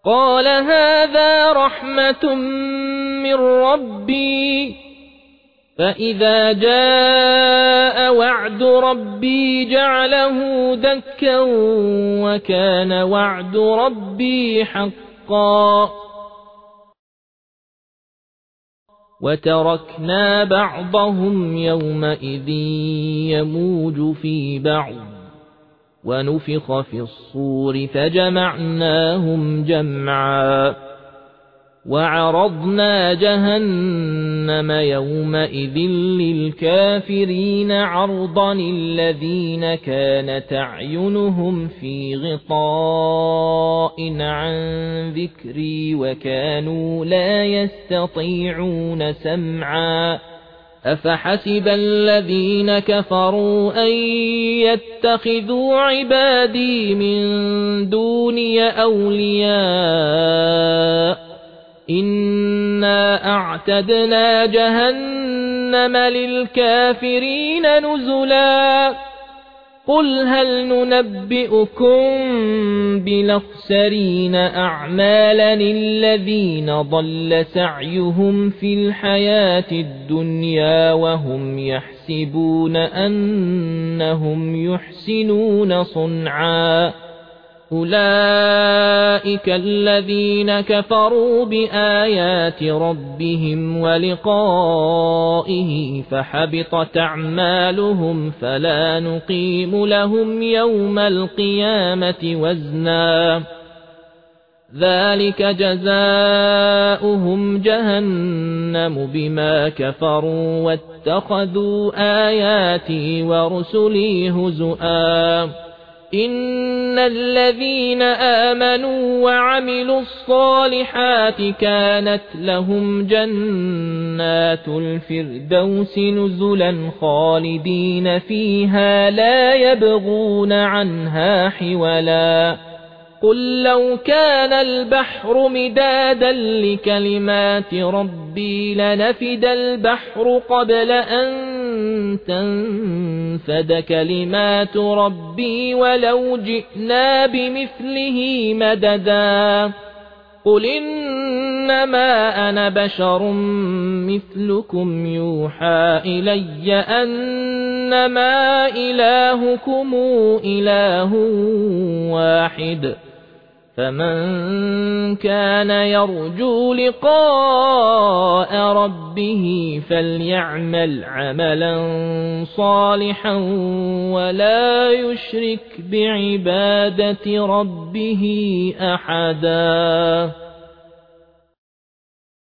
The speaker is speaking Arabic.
قال هذا رحمة من ربي فإذا جاء وعد ربي جعله دكا وكان وعد ربي حقا وتركنا بعضهم يومئذ يموج في بعض ونفخ في الصور فجمعناهم جمعا وعرضنا جهنم يومئذ للكافرين عرضا الذين كانت أعينهم في غطاء عن ذكري وكانوا لا يستطيعون سمعا أفحسب الذين كفروا أن يتخذوا عبادي من دوني أولياء إنا أعتدنا جهنم للكافرين نزلا قل هل ننبئكم بالأخسرين أعمالا الذين ضل سعيهم في الحياة الدنيا وهم يحسبون أنهم يحسنون صنعا أولئك الذين كفروا بآيات ربهم ولقائه فحبطت أعمالهم فلا نقيم لهم يوم القيامة وزنا ذلك جزاؤهم جهنم بما كفروا واتخذوا آياتي ورسلي هزؤا إن الذين آمنوا وعملوا الصالحات كانت لهم جنات الفردوس نزلا خالدين فيها لا يبغون عنها حولا قل لو كان البحر مدادا لكلمات ربي لنفد البحر قبل أن تنفد كلمات ربي ولو جئنا بمثله مددا قل إنما أنا بشر مثلكم يوحى إلي أنما إلهكم إله واحد فمن كان يرجو لقاء ربه فليعمل عملا صالحا ولا يشرك بعبادة ربه أحدا